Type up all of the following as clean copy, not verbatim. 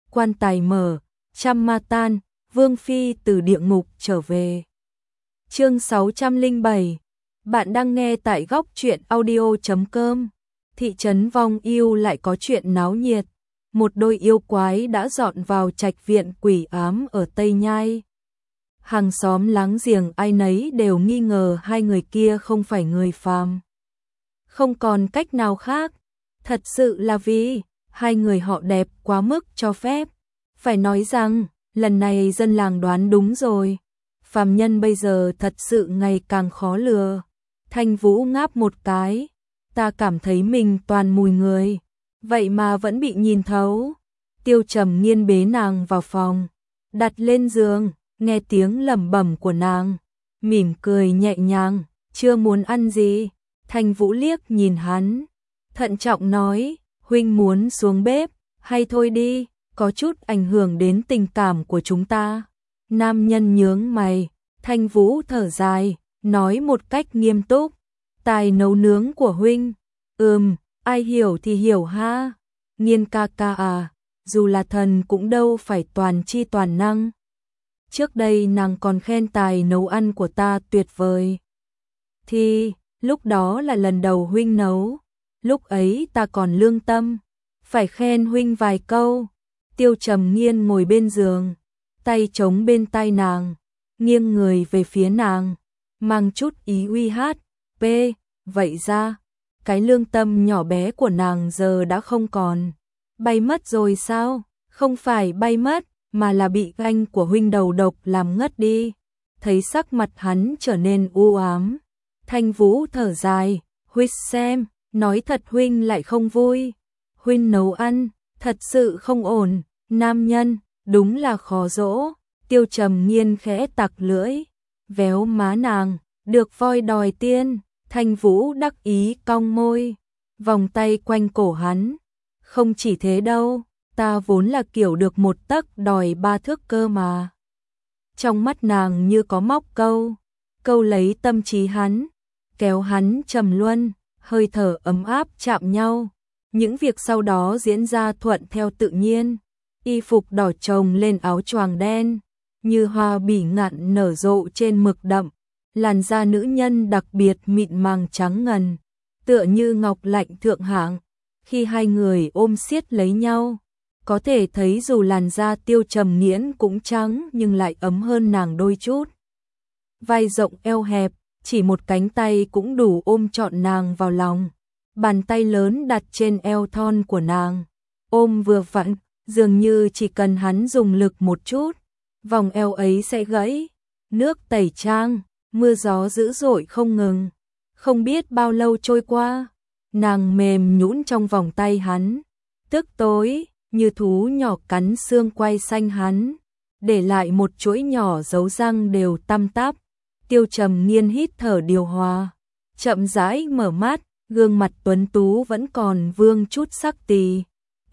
quan tài mở, trăm ma tan, Vương Phi từ địa ngục trở về. Chương 607. Bạn đang nghe tại góc truyện audio.com. Thị trấn Vong Yêu lại có chuyện náo nhiệt. Một đôi yêu quái đã dọn vào trạch viện quỷ ám ở Tây Nhai. Hàng xóm láng giềng ai nấy đều nghi ngờ hai người kia không phải người phàm. Không còn cách nào khác. Thật sự là vì hai người họ đẹp quá mức cho phép. Phải nói rằng, lần này dân làng đoán đúng rồi. Phàm nhân bây giờ thật sự ngày càng khó lừa. Thanh Vũ ngáp một cái. Ta cảm thấy mình toàn mùi người. Vậy mà vẫn bị nhìn thấu. Tiêu Trầm Nghiên bế nàng vào phòng. Đặt lên giường, nghe tiếng lẩm bẩm của nàng. Mỉm cười nhẹ nhàng, chưa muốn ăn gì. Thanh Vũ liếc nhìn hắn. Thận trọng nói, huynh muốn xuống bếp, hay thôi đi, có chút ảnh hưởng đến tình cảm của chúng ta. Nam nhân nhướng mày, Thanh Vũ thở dài, nói một cách nghiêm túc. Tài nấu nướng của huynh, ai hiểu thì hiểu ha. Nghiên ca ca à, dù là thần cũng đâu phải toàn chi toàn năng. Trước đây nàng còn khen tài nấu ăn của ta tuyệt vời. Thì, lúc đó là lần đầu huynh nấu. Lúc ấy ta còn lương tâm, phải khen huynh vài câu. Tiêu Trầm Nghiên ngồi bên giường, tay chống bên tai nàng, nghiêng người về phía nàng, mang chút ý uy hát. Vậy ra, cái lương tâm nhỏ bé của nàng giờ đã không còn. Bay mất rồi sao? Không phải bay mất, mà là bị ganh của huynh đầu độc làm ngất đi. Thấy sắc mặt hắn trở nên u ám. Thanh Vũ thở dài, huýt xem. Nói thật huynh lại không vui. Huynh nấu ăn, thật sự không ổn. Nam nhân, đúng là khó dỗ. Tiêu Trầm Nghiên khẽ tặc lưỡi, véo má nàng, được voi đòi tiên. Thanh Vũ đắc ý cong môi, vòng tay quanh cổ hắn. Không chỉ thế đâu, ta vốn là kiểu được một tấc đòi ba thước cơ mà. Trong mắt nàng như có móc câu lấy tâm trí hắn, kéo hắn trầm luân. Hơi thở ấm áp chạm nhau, những việc sau đó diễn ra thuận theo tự nhiên. Y phục đỏ chồng lên áo choàng đen, như hoa bỉ ngạn nở rộ trên mực đậm. Làn da nữ nhân đặc biệt mịn màng trắng ngần, tựa như ngọc lạnh thượng hạng. Khi hai người ôm siết lấy nhau, có thể thấy dù làn da Tiêu Trầm Nghiễn cũng trắng nhưng lại ấm hơn nàng đôi chút. Vai rộng eo hẹp, chỉ một cánh tay cũng đủ ôm trọn nàng vào lòng. Bàn tay lớn đặt trên eo thon của nàng, ôm vừa vặn, dường như chỉ cần hắn dùng lực một chút, vòng eo ấy sẽ gãy. Nước tẩy trang, mưa gió dữ dội không ngừng. Không biết bao lâu trôi qua, nàng mềm nhũn trong vòng tay hắn, tức tối, như thú nhỏ cắn xương quai xanh hắn, để lại một chuỗi nhỏ dấu răng đều tăm tắp. Tiêu Trầm Nghiên hít thở điều hòa, chậm rãi mở mắt, gương mặt tuấn tú vẫn còn vương chút sắc tì.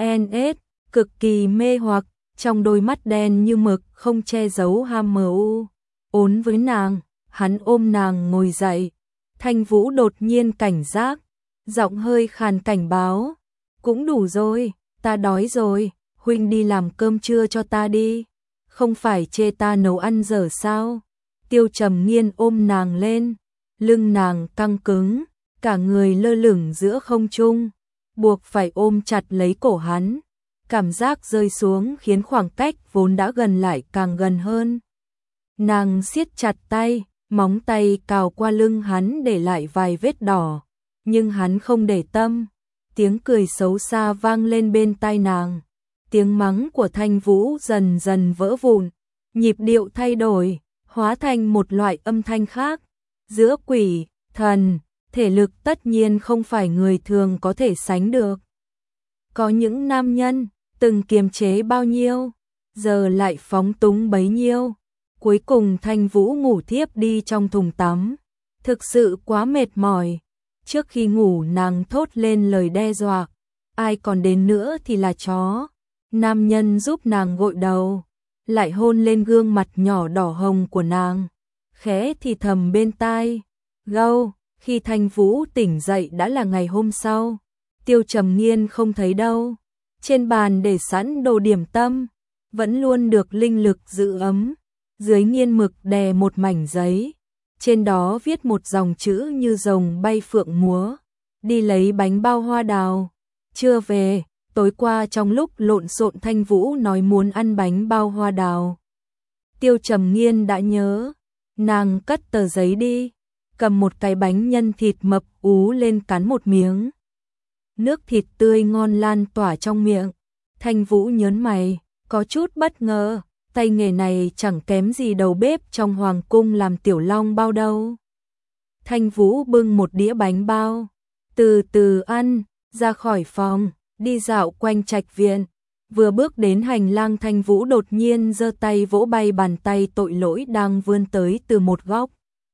Cực kỳ mê hoặc, trong đôi mắt đen như mực không che giấu ham mơ u. Ốn với nàng, hắn ôm nàng ngồi dậy. Thanh Vũ đột nhiên cảnh giác, giọng hơi khàn cảnh báo. Cũng đủ rồi, ta đói rồi, huynh đi làm cơm trưa cho ta đi. Không phải chê ta nấu ăn dở sao? Tiêu Trầm Nghiên ôm nàng lên, lưng nàng căng cứng, cả người lơ lửng giữa không trung, buộc phải ôm chặt lấy cổ hắn. Cảm giác rơi xuống khiến khoảng cách vốn đã gần lại càng gần hơn. Nàng siết chặt tay, móng tay cào qua lưng hắn để lại vài vết đỏ, nhưng hắn không để tâm. Tiếng cười xấu xa vang lên bên tai nàng. Tiếng mắng của Thanh Vũ dần dần vỡ vụn, nhịp điệu thay đổi, hóa thành một loại âm thanh khác. Giữa quỷ, thần, thể lực tất nhiên không phải người thường có thể sánh được. Có những nam nhân, từng kiềm chế bao nhiêu, giờ lại phóng túng bấy nhiêu. Cuối cùng Thanh Vũ ngủ thiếp đi trong thùng tắm. Thực sự quá mệt mỏi. Trước khi ngủ nàng thốt lên lời đe dọa. Ai còn đến nữa thì là chó. Nam nhân giúp nàng gội đầu, lại hôn lên gương mặt nhỏ đỏ hồng của nàng, khẽ thì thầm bên tai. Gâu, khi Thanh Vũ tỉnh dậy đã là ngày hôm sau. Tiêu Trầm Nghiên không thấy đâu. Trên bàn để sẵn đồ điểm tâm, vẫn luôn được linh lực giữ ấm. Dưới nghiên mực đè một mảnh giấy, trên đó viết một dòng chữ như rồng bay phượng múa. Đi lấy bánh bao hoa đào. Chưa về, tối qua trong lúc lộn xộn Thanh Vũ nói muốn ăn bánh bao hoa đào. Tiêu Trầm Nghiên đã nhớ, nàng cất tờ giấy đi, cầm một cái bánh nhân thịt mập ú lên cắn một miếng. Nước thịt tươi ngon lan tỏa trong miệng. Thanh Vũ nhớn mày, có chút bất ngờ, tay nghề này chẳng kém gì đầu bếp trong hoàng cung làm tiểu long bao đâu. Thanh Vũ bưng một đĩa bánh bao, từ từ ăn, ra khỏi phòng, đi dạo quanh trạch viện. Vừa bước đến hành lang, Thanh Vũ đột nhiên giơ tay vỗ bay bàn tay tội lỗi đang vươn tới từ một góc.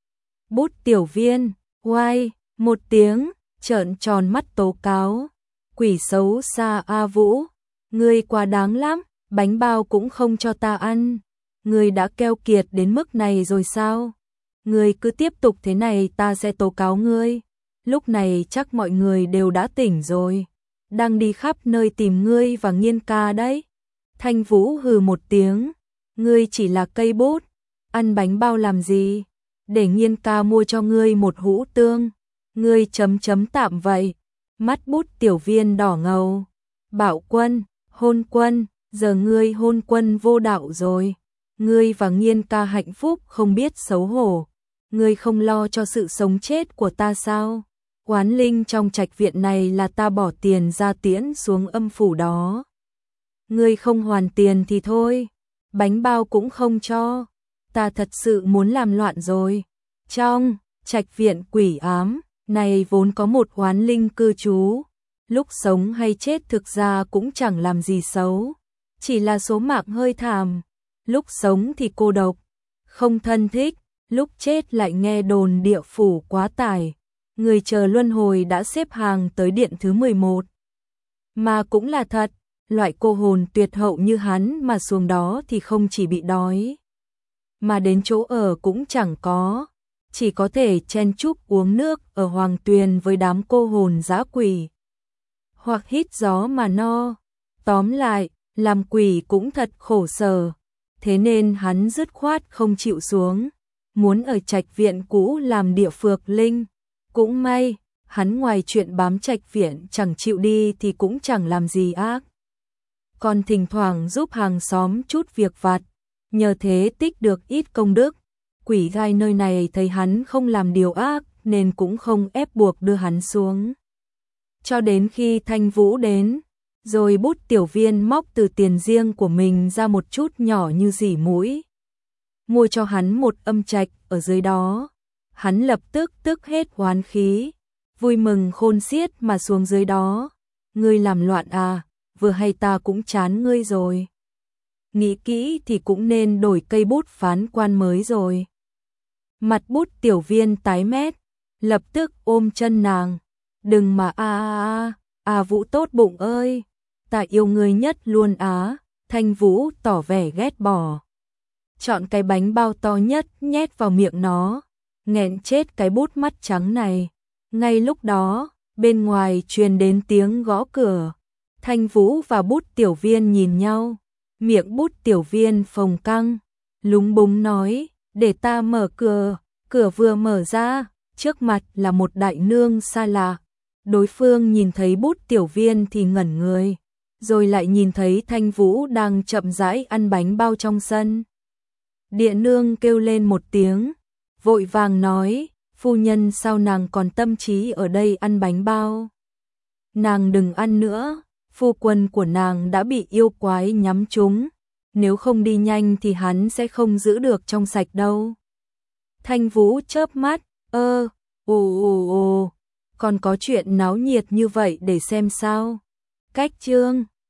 Bút Tiểu Viên, oai, một tiếng, trợn tròn mắt tố cáo. Quỷ xấu xa A Vũ, ngươi quá đáng lắm, bánh bao cũng không cho ta ăn. Ngươi đã keo kiệt đến mức này rồi sao? Ngươi cứ tiếp tục thế này ta sẽ tố cáo ngươi. Lúc này chắc mọi người đều đã tỉnh rồi, đang đi khắp nơi tìm ngươi và Nghiên ca đấy. Thanh Vũ hừ một tiếng, ngươi chỉ là cây bút, ăn bánh bao làm gì? Để Nghiên ca mua cho ngươi một hũ tương. Ngươi chấm chấm tạm vậy. Mắt Bút Tiểu Viên đỏ ngầu. Bảo Quân, hôn quân, giờ ngươi hôn quân vô đạo rồi. Ngươi và Nghiên ca hạnh phúc không biết xấu hổ. Ngươi không lo cho sự sống chết của ta sao? Oán linh trong trạch viện này là ta bỏ tiền ra tiễn xuống âm phủ đó. Ngươi không hoàn tiền thì thôi, bánh bao cũng không cho. Ta thật sự muốn làm loạn rồi. Trong trạch viện quỷ ám này vốn có một oán linh cư trú, lúc sống hay chết thực ra cũng chẳng làm gì xấu, chỉ là số mạng hơi thảm. Lúc sống thì cô độc, không thân thích, lúc chết lại nghe đồn địa phủ quá tải. Người chờ luân hồi đã xếp hàng tới điện thứ 11. Mà cũng là thật, loại cô hồn tuyệt hậu như hắn mà xuống đó thì không chỉ bị đói, mà đến chỗ ở cũng chẳng có, chỉ có thể chen chúc uống nước ở hoàng tuyền với đám cô hồn dã quỷ, hoặc hít gió mà no. Tóm lại, làm quỷ cũng thật khổ sở, thế nên hắn dứt khoát không chịu xuống, muốn ở trạch viện cũ làm địa phược linh. Cũng may, hắn ngoài chuyện bám trạch viện chẳng chịu đi thì cũng chẳng làm gì ác. Còn thỉnh thoảng giúp hàng xóm chút việc vặt, nhờ thế tích được ít công đức. Quỷ gai nơi này thấy hắn không làm điều ác nên cũng không ép buộc đưa hắn xuống. Cho đến khi Thanh Vũ đến, rồi Bút Tiểu Viên móc từ tiền riêng của mình ra một chút nhỏ như rỉ mũi, mua cho hắn một âm trạch ở dưới đó. Hắn lập tức tức hết oán khí, vui mừng khôn xiết mà xuống dưới đó. Ngươi làm loạn à, vừa hay ta cũng chán ngươi rồi. Nghĩ kỹ thì cũng nên đổi cây bút phán quan mới rồi. Mặt Bút Tiểu Viên tái mét, lập tức ôm chân nàng. Đừng mà Vũ tốt bụng ơi, ta yêu ngươi nhất luôn á. Thanh Vũ tỏ vẻ ghét bỏ, chọn cái bánh bao to nhất nhét vào miệng nó, nghẹn chết cái bút mắt trắng này. Ngay lúc đó, bên ngoài truyền đến tiếng gõ cửa. Thanh Vũ và Bút Tiểu Viên nhìn nhau, miệng Bút Tiểu Viên phồng căng, lúng búng nói, để ta mở cửa. Cửa vừa mở ra, trước mặt là một đại nương xa lạ. Đối phương nhìn thấy Bút Tiểu Viên thì ngẩn người, rồi lại nhìn thấy Thanh Vũ đang chậm rãi ăn bánh bao trong sân. Địa nương kêu lên một tiếng, vội vàng nói, phu nhân sao nàng còn tâm trí ở đây ăn bánh bao? Nàng đừng ăn nữa, phu quân của nàng đã bị yêu quái nhắm trúng, nếu không đi nhanh thì hắn sẽ không giữ được trong sạch đâu. Thanh Vũ chớp mắt, còn có chuyện náo nhiệt như vậy để xem sao. Cách chương